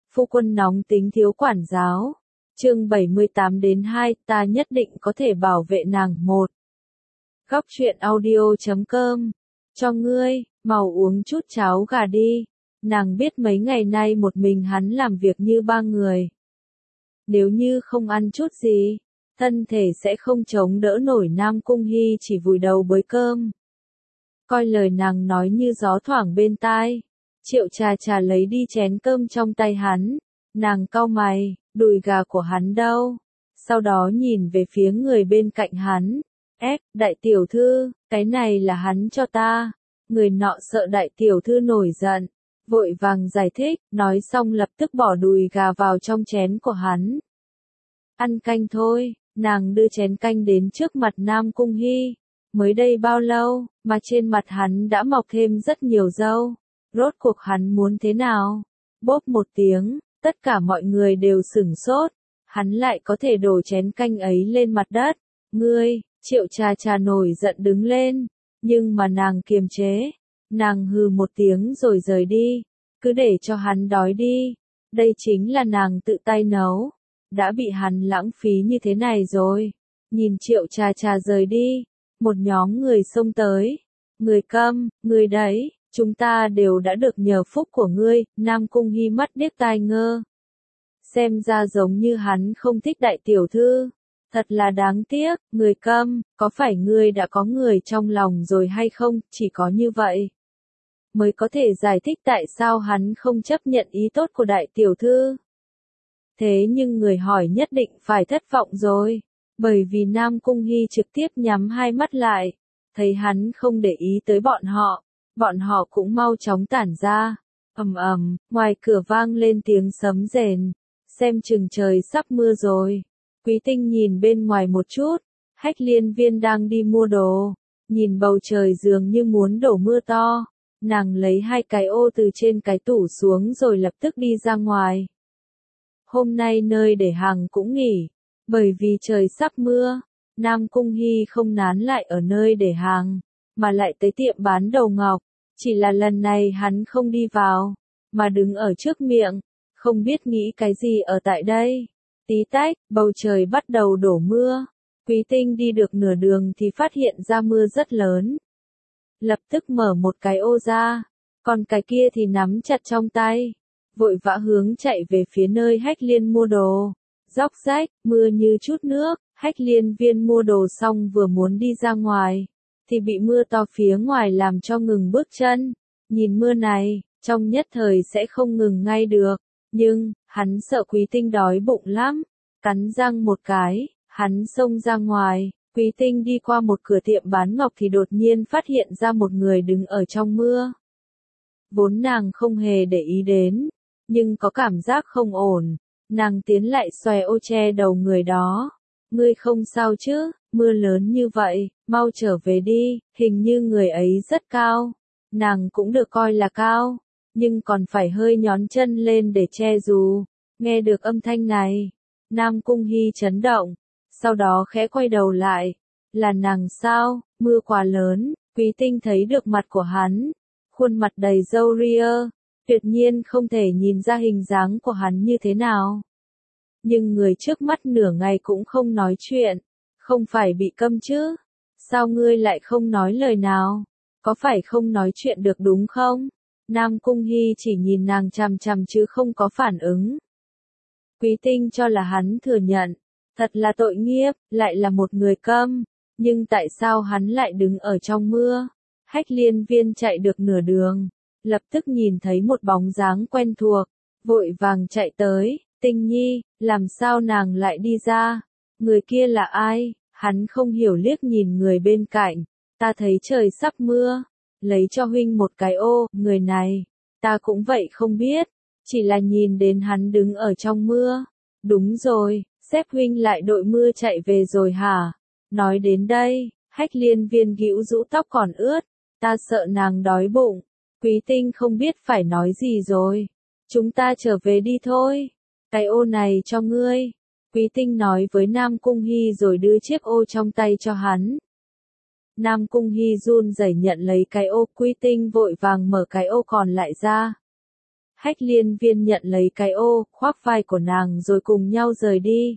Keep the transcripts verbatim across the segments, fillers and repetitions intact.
Phu quân nóng tính thiếu quản giáo. Chương bảy mươi tám đến hai, ta nhất định có thể bảo vệ nàng. Một. Góc truyện audio chấm com. Cho ngươi, mau uống chút cháo gà đi. Nàng biết mấy ngày nay một mình hắn làm việc như ba người. Nếu như không ăn chút gì, thân thể sẽ không chống đỡ nổi. Nam Cung Hy chỉ vùi đầu bới cơm. Coi lời nàng nói như gió thoảng bên tai. Triệu Trà Trà lấy đi chén cơm trong tay hắn. Nàng cau mày, đùi gà của hắn đâu? Sau đó nhìn về phía người bên cạnh hắn. Ép, đại tiểu thư, cái này là hắn cho ta. Người nọ sợ đại tiểu thư nổi giận, vội vàng giải thích, nói xong lập tức bỏ đùi gà vào trong chén của hắn. Ăn canh thôi, nàng đưa chén canh đến trước mặt Nam Cung Hy. Mới đây bao lâu, mà trên mặt hắn đã mọc thêm rất nhiều râu. Rốt cuộc hắn muốn thế nào? Bốp một tiếng, tất cả mọi người đều sửng sốt. Hắn lại có thể đổ chén canh ấy lên mặt đất. Ngươi, Triệu Trà Trà nổi giận đứng lên. Nhưng mà nàng kiềm chế. Nàng hừ một tiếng rồi rời đi. Cứ để cho hắn đói đi. Đây chính là nàng tự tay nấu. Đã bị hắn lãng phí như thế này rồi. Nhìn Triệu Trà Trà rời đi. Một nhóm người xông tới. Người câm, người đấy, chúng ta đều đã được nhờ phúc của ngươi. Nam Cung Hy mắt điếc tai ngơ. Xem ra giống như hắn không thích đại tiểu thư. Thật là đáng tiếc, người câm, có phải ngươi đã có người trong lòng rồi hay không? Chỉ có như vậy mới có thể giải thích tại sao hắn không chấp nhận ý tốt của đại tiểu thư. Thế nhưng người hỏi nhất định phải thất vọng rồi. Bởi vì Nam Cung Hy trực tiếp nhắm hai mắt lại. Thấy hắn không để ý tới bọn họ. Bọn họ cũng mau chóng tản ra. Ầm ầm, ngoài cửa vang lên tiếng sấm rền. Xem chừng trời sắp mưa rồi. Quý Tinh nhìn bên ngoài một chút. Hách Liên Viên đang đi mua đồ. Nhìn bầu trời dường như muốn đổ mưa to. Nàng lấy hai cái ô từ trên cái tủ xuống rồi lập tức đi ra ngoài. Hôm nay nơi để hàng cũng nghỉ. Bởi vì trời sắp mưa, Nam Cung Hy không nán lại ở nơi để hàng, mà lại tới tiệm bán đầu ngọc. Chỉ là lần này hắn không đi vào, mà đứng ở trước miệng, không biết nghĩ cái gì ở tại đây. Tí tách, bầu trời bắt đầu đổ mưa. Quý Tinh đi được nửa đường thì phát hiện ra mưa rất lớn. Lập tức mở một cái ô ra, còn cái kia thì nắm chặt trong tay. Vội vã hướng chạy về phía nơi Hách Liên mua đồ. Róc rách, mưa như chút nước. Hách Liên Viên mua đồ xong vừa muốn đi ra ngoài, thì bị mưa to phía ngoài làm cho ngừng bước chân. Nhìn mưa này, trong nhất thời sẽ không ngừng ngay được. Nhưng, hắn sợ Quý Tinh đói bụng lắm. Cắn răng một cái, hắn xông ra ngoài. Quý Tinh đi qua một cửa tiệm bán ngọc thì đột nhiên phát hiện ra một người đứng ở trong mưa. Vốn nàng không hề để ý đến, nhưng có cảm giác không ổn. Nàng tiến lại xòe ô che đầu người đó. Ngươi không sao chứ, mưa lớn như vậy, mau trở về đi. Hình như người ấy rất cao. Nàng cũng được coi là cao, nhưng còn phải hơi nhón chân lên để che dù. Nghe được âm thanh này, Nam Cung Hy chấn động. Sau đó khẽ quay đầu lại. Là nàng sao? Mưa quá lớn. Quý Tinh thấy được mặt của hắn. Khuôn mặt đầy râu ria. Tuyệt nhiên không thể nhìn ra hình dáng của hắn như thế nào. Nhưng người trước mắt nửa ngày cũng không nói chuyện. Không phải bị câm chứ? Sao ngươi lại không nói lời nào? Có phải không nói chuyện được đúng không? Nam Cung Hy chỉ nhìn nàng chằm chằm chứ không có phản ứng. Quý Tinh cho là hắn thừa nhận. Thật là tội nghiệp, lại là một người câm. Nhưng tại sao hắn lại đứng ở trong mưa? Hách Liên Viên chạy được nửa đường. Lập tức nhìn thấy một bóng dáng quen thuộc. Vội vàng chạy tới. Tinh Nhi, làm sao nàng lại đi ra? Người kia là ai? Hắn không hiểu liếc nhìn người bên cạnh. Ta thấy trời sắp mưa. Lấy cho huynh một cái ô. Người này, ta cũng vậy không biết. Chỉ là nhìn đến hắn đứng ở trong mưa. Đúng rồi, sếp huynh lại đội mưa chạy về rồi hả? Nói đến đây, Hách Liên Viên gĩu rũ tóc còn ướt. Ta sợ nàng đói bụng. Quý Tinh không biết phải nói gì rồi. Chúng ta trở về đi thôi. Cái ô này cho ngươi. Quý Tinh nói với Nam Cung Hy rồi đưa chiếc ô trong tay cho hắn. Nam Cung Hy run rẩy nhận lấy cái ô. Quý Tinh vội vàng mở cái ô còn lại ra. Hách Liên Viên nhận lấy cái ô, khoác vai của nàng rồi cùng nhau rời đi.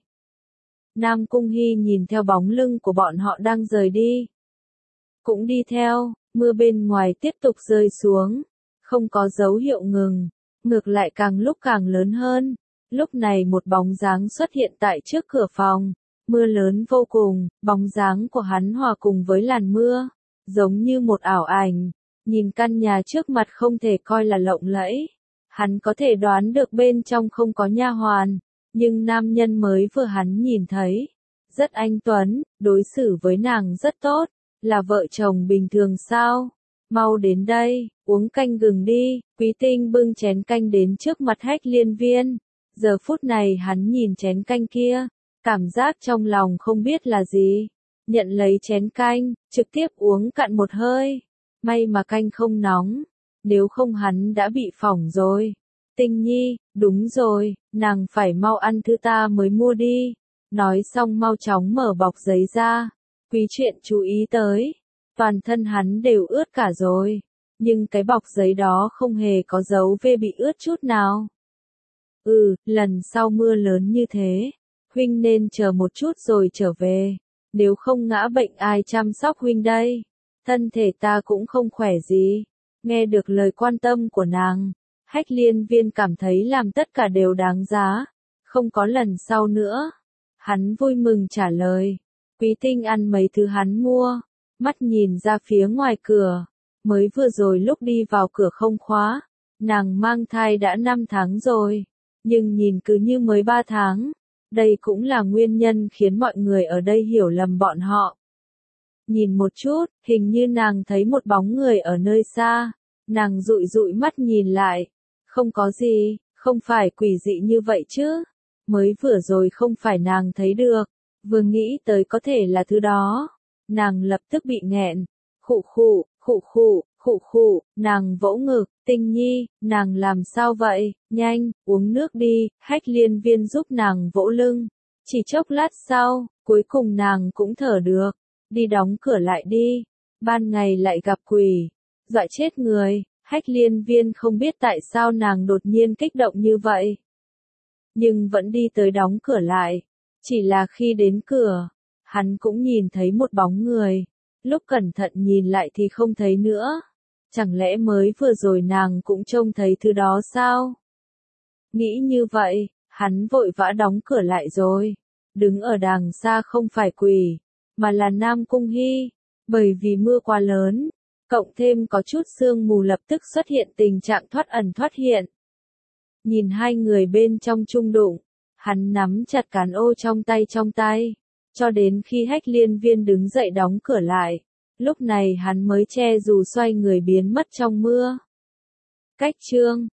Nam Cung Hy nhìn theo bóng lưng của bọn họ đang rời đi. Cũng đi theo, mưa bên ngoài tiếp tục rơi xuống, không có dấu hiệu ngừng, ngược lại càng lúc càng lớn hơn. Lúc này một bóng dáng xuất hiện tại trước cửa phòng, mưa lớn vô cùng, bóng dáng của hắn hòa cùng với làn mưa, giống như một ảo ảnh, nhìn căn nhà trước mặt không thể coi là lộng lẫy. Hắn có thể đoán được bên trong không có nha hoàn, nhưng nam nhân mới vừa hắn nhìn thấy, rất anh tuấn, đối xử với nàng rất tốt, là vợ chồng bình thường sao? Mau đến đây, uống canh gừng đi. Quý Tinh bưng chén canh đến trước mặt Hách Liên Viên. Giờ phút này hắn nhìn chén canh kia, cảm giác trong lòng không biết là gì. Nhận lấy chén canh, trực tiếp uống cạn một hơi. May mà canh không nóng, nếu không hắn đã bị phỏng rồi. Tinh Nhi, đúng rồi, nàng phải mau ăn thứ ta mới mua đi. Nói xong mau chóng mở bọc giấy ra. Quý Chuyện chú ý tới, toàn thân hắn đều ướt cả rồi, nhưng cái bọc giấy đó không hề có dấu vết bị ướt chút nào. Ừ, lần sau mưa lớn như thế, huynh nên chờ một chút rồi trở về, nếu không ngã bệnh ai chăm sóc huynh đây, thân thể ta cũng không khỏe gì. Nghe được lời quan tâm của nàng, Hách Liên Viên cảm thấy làm tất cả đều đáng giá, không có lần sau nữa. Hắn vui mừng trả lời. Quý Tinh ăn mấy thứ hắn mua, mắt nhìn ra phía ngoài cửa, mới vừa rồi lúc đi vào cửa không khóa, nàng mang thai đã năm tháng rồi, nhưng nhìn cứ như mới ba tháng, đây cũng là nguyên nhân khiến mọi người ở đây hiểu lầm bọn họ. Nhìn một chút, hình như nàng thấy một bóng người ở nơi xa, nàng dụi dụi mắt nhìn lại, không có gì, không phải quỷ dị như vậy chứ, mới vừa rồi không phải nàng thấy được. Vừa nghĩ tới có thể là thứ đó, nàng lập tức bị nghẹn, khụ khụ, khụ khụ, khụ khụ, nàng vỗ ngực. Tinh Nhi, nàng làm sao vậy, nhanh, uống nước đi. Hách Liên Viên giúp nàng vỗ lưng, chỉ chốc lát sau, cuối cùng nàng cũng thở được, đi đóng cửa lại đi, ban ngày lại gặp quỷ, dọa chết người. Hách Liên Viên không biết tại sao nàng đột nhiên kích động như vậy, nhưng vẫn đi tới đóng cửa lại. Chỉ là khi đến cửa, hắn cũng nhìn thấy một bóng người, lúc cẩn thận nhìn lại thì không thấy nữa. Chẳng lẽ mới vừa rồi nàng cũng trông thấy thứ đó sao? Nghĩ như vậy, hắn vội vã đóng cửa lại rồi. Đứng ở đằng xa không phải quỷ, mà là Nam Cung Hy. Bởi vì mưa quá lớn, cộng thêm có chút sương mù lập tức xuất hiện tình trạng thoát ẩn thoát hiện. Nhìn hai người bên trong chung đụng, hắn nắm chặt cán ô trong tay trong tay, cho đến khi Hách Liên Viên đứng dậy đóng cửa lại. Lúc này hắn mới che dù xoay người biến mất trong mưa. Cách chương